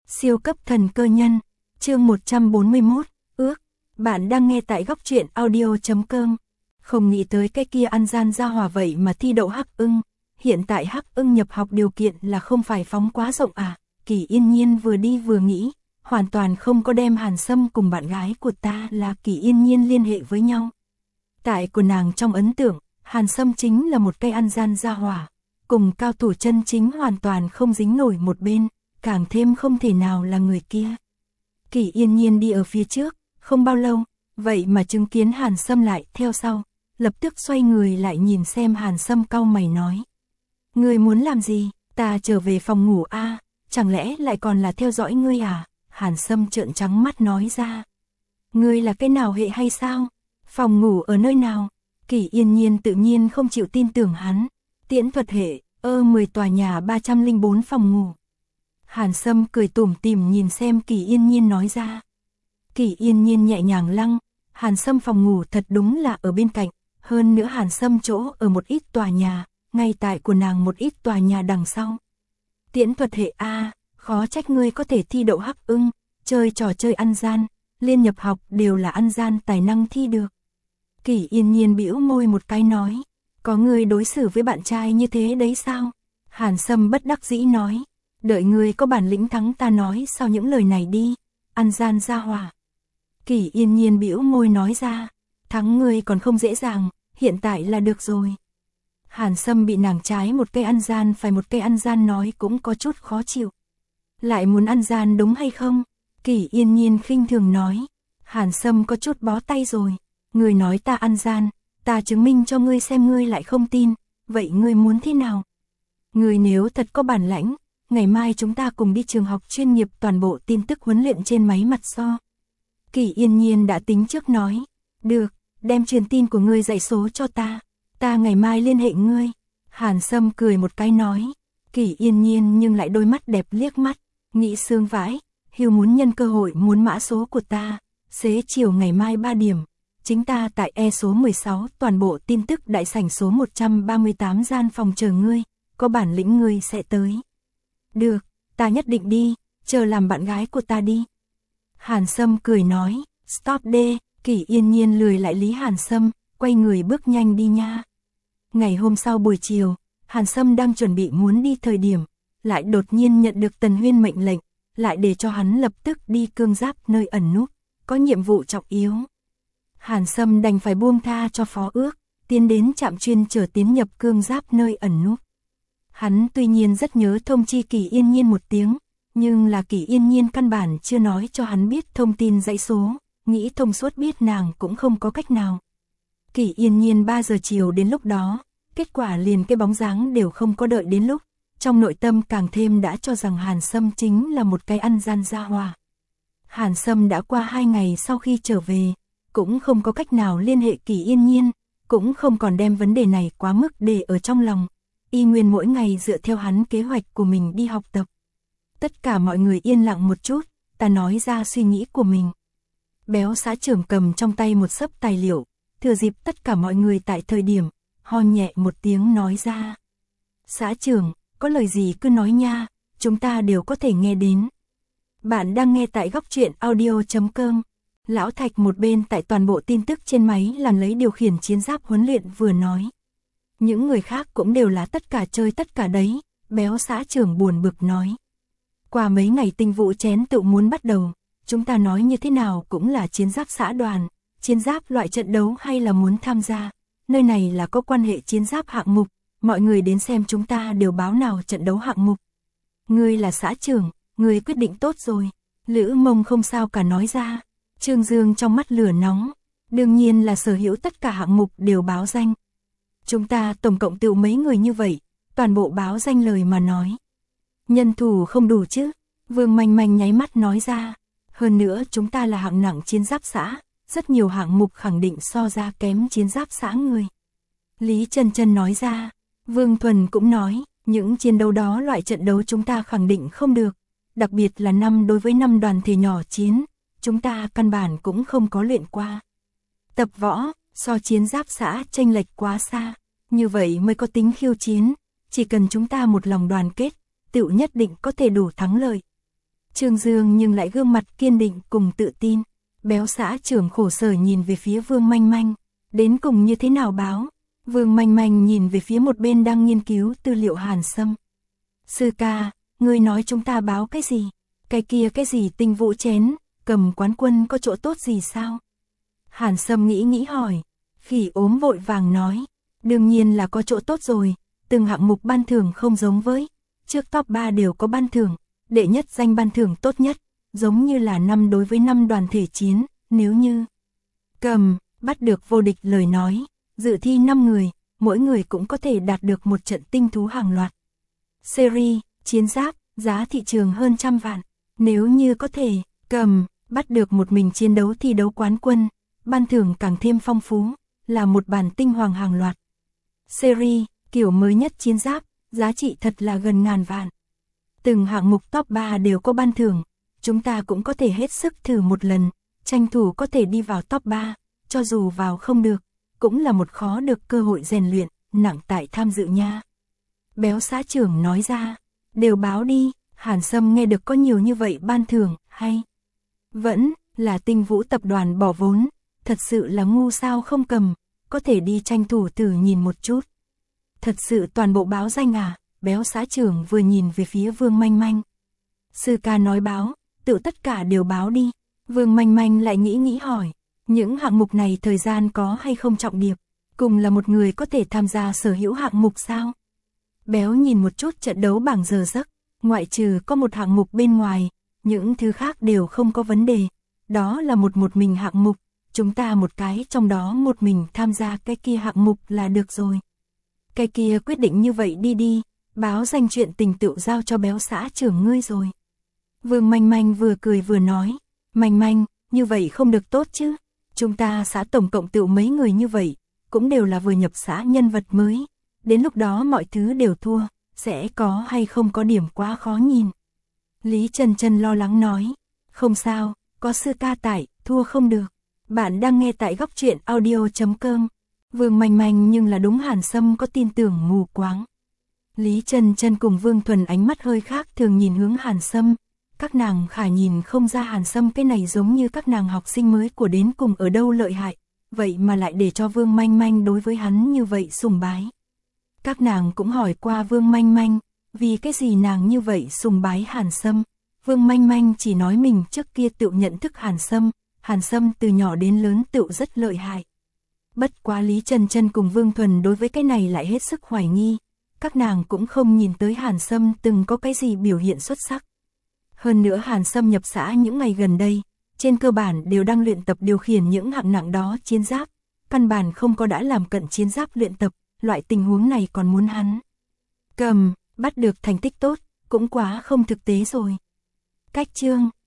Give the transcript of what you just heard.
Siêu cấp thần cơ nhân, chương 141, ước, bạn đang nghe tại góc truyện audio.com. Không nghĩ tới cái kia ăn gian ra hòa vậy mà thi đậu Hắc Ưng, hiện tại Hắc Ưng nhập học điều kiện là không phải phóng quá rộng à, Kỳ Yên Nhiên vừa đi vừa nghĩ, hoàn toàn không có đem Hàn Sâm cùng bạn gái của ta là Kỳ Yên Nhiên liên hệ với nhau. Tại của nàng trong ấn tượng, Hàn Sâm chính là một cây ăn gian ra hỏa, cùng cao thủ chân chính hoàn toàn không dính nổi một bên, càng thêm không thể nào là người kia. Kỳ Yên Nhiên đi ở phía trước, không bao lâu, vậy mà chứng kiến Hàn Sâm lại theo sau, lập tức xoay người lại nhìn xem Hàn Sâm cau mày nói. Ngươi muốn làm gì, ta trở về phòng ngủ a, chẳng lẽ lại còn là theo dõi ngươi à? Hàn Sâm trợn trắng mắt nói ra. Ngươi là cái nào hệ hay sao? Phòng ngủ ở nơi nào? Kỳ Yên Nhiên tự nhiên không chịu tin tưởng hắn. Tiễn thuật hệ, 10 tòa nhà 304 phòng ngủ. Hàn Sâm cười tủm tỉm nhìn xem Kỳ Yên Nhiên nói ra. Kỳ Yên Nhiên nhẹ nhàng lăng, Hàn Sâm phòng ngủ thật đúng là ở bên cạnh, hơn nữa Hàn Sâm chỗ ở một ít tòa nhà, ngay tại của nàng một ít tòa nhà đằng sau. Tiễn thuật hệ A, khó trách ngươi có thể thi đậu Hắc Ưng, chơi trò chơi ăn gian, liên nhập học đều là ăn gian tài năng thi được. Kỳ Yên Nhiên bĩu môi một cái nói, có ngươi đối xử với bạn trai như thế đấy sao? Hàn Sâm bất đắc dĩ nói, đợi ngươi có bản lĩnh thắng ta nói sau những lời này đi, ăn gian ra hỏa. Kỳ Yên Nhiên bĩu môi nói ra, thắng ngươi còn không dễ dàng, hiện tại là được rồi. Hàn Sâm bị nàng trái một cây ăn gian phải một cây ăn gian nói cũng có chút khó chịu. Lại muốn ăn gian đúng hay không? Kỳ Yên Nhiên khinh thường nói. Hàn Sâm có chút bó tay rồi. Ngươi nói ta ăn gian, ta chứng minh cho ngươi xem ngươi lại không tin. Vậy ngươi muốn thế nào? Ngươi nếu thật có bản lãnh, ngày mai chúng ta cùng đi trường học chuyên nghiệp toàn bộ tin tức huấn luyện trên máy mặt so. Kỳ Yên Nhiên đã tính trước nói. Được, đem truyền tin của ngươi dạy số cho ta. Ta ngày mai liên hệ ngươi. Hàn Sâm cười một cái nói. Kỳ Yên Nhiên nhưng lại đôi mắt đẹp liếc mắt. Nghĩ sương vãi, Hiếu muốn nhân cơ hội muốn mã số của ta. Xế chiều ngày mai 3 điểm. Chính ta tại E số 16 toàn bộ tin tức đại sảnh số 138 gian phòng chờ ngươi. Có bản lĩnh ngươi sẽ tới. Được, ta nhất định đi, chờ làm bạn gái của ta đi. Hàn Sâm cười nói. Stop đê, Kỳ Yên Nhiên lười lại lý Hàn Sâm, quay người bước nhanh đi nha. Ngày hôm sau buổi chiều, Hàn Sâm đang chuẩn bị muốn đi thời điểm, lại đột nhiên nhận được Tần Huyên mệnh lệnh, lại để cho hắn lập tức đi cương giáp nơi ẩn núp, có nhiệm vụ trọng yếu. Hàn Sâm đành phải buông tha cho phó ước, tiến đến trạm chuyên chở tiến nhập cương giáp nơi ẩn núp. Hắn tuy nhiên rất nhớ thông chi Kỳ Yên Nhiên một tiếng, nhưng là Kỳ Yên Nhiên căn bản chưa nói cho hắn biết thông tin dãy số, nghĩ thông suốt biết nàng cũng không có cách nào. Kỳ Yên Nhiên 3 giờ chiều đến lúc đó, kết quả liền cái bóng dáng đều không có đợi đến lúc, trong nội tâm càng thêm đã cho rằng Hàn Sâm chính là một cái ăn gian ra hòa. Hàn Sâm đã qua 2 ngày sau khi trở về, cũng không có cách nào liên hệ Kỳ Yên Nhiên, cũng không còn đem vấn đề này quá mức để ở trong lòng, y nguyên mỗi ngày dựa theo hắn kế hoạch của mình đi học tập. Tất cả mọi người yên lặng một chút, ta nói ra suy nghĩ của mình. Béo xã trưởng cầm trong tay một xấp tài liệu, thừa dịp tất cả mọi người tại thời điểm, ho nhẹ một tiếng nói ra. Xã trưởng, có lời gì cứ nói nha, chúng ta đều có thể nghe đến. Bạn đang nghe tại góc truyện audio.com. Lão Thạch một bên tại toàn bộ tin tức trên máy làm lấy điều khiển chiến giáp huấn luyện vừa nói. Những người khác cũng đều là tất cả chơi tất cả đấy, béo xã trưởng buồn bực nói. Qua mấy ngày tinh vụ chén tự muốn bắt đầu, chúng ta nói như thế nào cũng là chiến giáp xã đoàn, chiến giáp loại trận đấu hay là muốn tham gia, nơi này là có quan hệ chiến giáp hạng mục, mọi người đến xem chúng ta đều báo nào trận đấu hạng mục. Ngươi là xã trưởng, ngươi quyết định tốt rồi, Lữ Mông không sao cả nói ra, Trương Dương trong mắt lửa nóng, đương nhiên là sở hữu tất cả hạng mục đều báo danh. Chúng ta tổng cộng tự mấy người như vậy, toàn bộ báo danh lời mà nói. Nhân thủ không đủ chứ, Vương Manh Manh nháy mắt nói ra, hơn nữa chúng ta là hạng nặng chiến giáp xã, rất nhiều hạng mục khẳng định so ra kém chiến giáp xã người. Lý Chân Chân nói ra, Vương Thuần cũng nói, những chiến đấu đó loại trận đấu chúng ta khẳng định không được, đặc biệt là 5 đối với 5 đoàn thể nhỏ chiến, chúng ta căn bản cũng không có luyện qua. Tập võ, so chiến giáp xã chênh lệch quá xa, như vậy mới có tính khiêu chiến, chỉ cần chúng ta một lòng đoàn kết, tựu nhất định có thể đủ thắng lợi. Trương Dương nhưng lại gương mặt kiên định cùng tự tin. Béo xã trưởng khổ sở nhìn về phía Vương Manh Manh. Đến cùng như thế nào báo? Vương Manh Manh nhìn về phía một bên đang nghiên cứu tư liệu Hàn Sâm. Sư ca, ngươi nói chúng ta báo cái gì? Cái kia cái gì Tinh Vũ chén, cầm quán quân có chỗ tốt gì sao? Hàn Sâm nghĩ hỏi. Khỉ ốm vội vàng nói. Đương nhiên là có chỗ tốt rồi. Từng hạng mục ban thưởng không giống với. Trước top 3 đều có ban thưởng. Đệ nhất danh ban thưởng tốt nhất. Giống như là 5 đối với 5 đoàn thể chiến. Nếu như bắt được vô địch lời nói. Dự thi 5 người. Mỗi người cũng có thể đạt được một trận tinh thú hàng loạt. Series, chiến giáp, giá thị trường hơn 100 vạn. Nếu như có thể bắt được một mình chiến đấu thi đấu quán quân. Ban thưởng càng thêm phong phú. Là một bản tinh hoàng hàng loạt. Series, kiểu mới nhất chiến giáp, giá trị thật là gần ngàn vạn. Từng hạng mục top 3 đều có ban thưởng. Chúng ta cũng có thể hết sức thử một lần. Tranh thủ có thể đi vào top 3. Cho dù vào không được. Cũng là một khó được cơ hội rèn luyện. Nặng tại tham dự nha. Béo xã trưởng nói ra. Đều báo đi. Hàn Sâm nghe được có nhiều như vậy ban thưởng. Hay vẫn là Tinh Vũ tập đoàn bỏ vốn. Thật sự là ngu sao không cầm. Có thể đi tranh thủ thử nhìn một chút. Thật sự toàn bộ báo danh à? Béo xã trưởng vừa nhìn về phía Vương Manh Manh. Sư ca nói báo, tự tất cả đều báo đi. Vương Manh Manh lại nghĩ hỏi. Những hạng mục này thời gian có hay không trọng điệp? Cùng là một người có thể tham gia sở hữu hạng mục sao? Béo nhìn một chút trận đấu bảng giờ giấc. Ngoại trừ có một hạng mục bên ngoài. Những thứ khác đều không có vấn đề. Đó là một mình hạng mục. Chúng ta một cái trong đó một mình tham gia cái kia hạng mục là được rồi. Cái kia quyết định như vậy đi. Báo danh chuyện tình tựu giao cho béo xã trưởng ngươi rồi. Vương Manh Manh vừa cười vừa nói. Manh Manh, như vậy không được tốt chứ. Chúng ta xã tổng cộng tựu mấy người như vậy. Cũng đều là vừa nhập xã nhân vật mới. Đến lúc đó mọi thứ đều thua. Sẽ có hay không có điểm quá khó nhìn. Lý Trần Trần lo lắng nói. Không sao, có sư ca tại, thua không được. Bạn đang nghe tại góc truyện audio.com. Vương Manh Manh nhưng là đúng Hàn Sâm có tin tưởng mù quáng. Lý Trần Trần cùng Vương Thuần ánh mắt hơi khác thường nhìn hướng Hàn Sâm. Các nàng khả nhìn không ra Hàn Sâm cái này giống như các nàng học sinh mới của đến cùng ở đâu lợi hại. Vậy mà lại để cho Vương Manh Manh đối với hắn như vậy sùng bái. Các nàng cũng hỏi qua Vương Manh Manh. Vì cái gì nàng như vậy sùng bái Hàn Sâm. Vương Manh Manh chỉ nói mình trước kia tự nhận thức Hàn Sâm. Hàn Sâm từ nhỏ đến lớn tựu rất lợi hại. Bất quá Lý Trần Trần cùng Vương Thuần đối với cái này lại hết sức hoài nghi. Các nàng cũng không nhìn tới Hàn Sâm từng có cái gì biểu hiện xuất sắc. Hơn nữa Hàn Sâm nhập xã những ngày gần đây, trên cơ bản đều đang luyện tập điều khiển những hạng nặng đó chiến giáp. Căn bản không có đã làm cận chiến giáp luyện tập, loại tình huống này còn muốn hắn bắt được thành tích tốt, cũng quá không thực tế rồi. Cách chương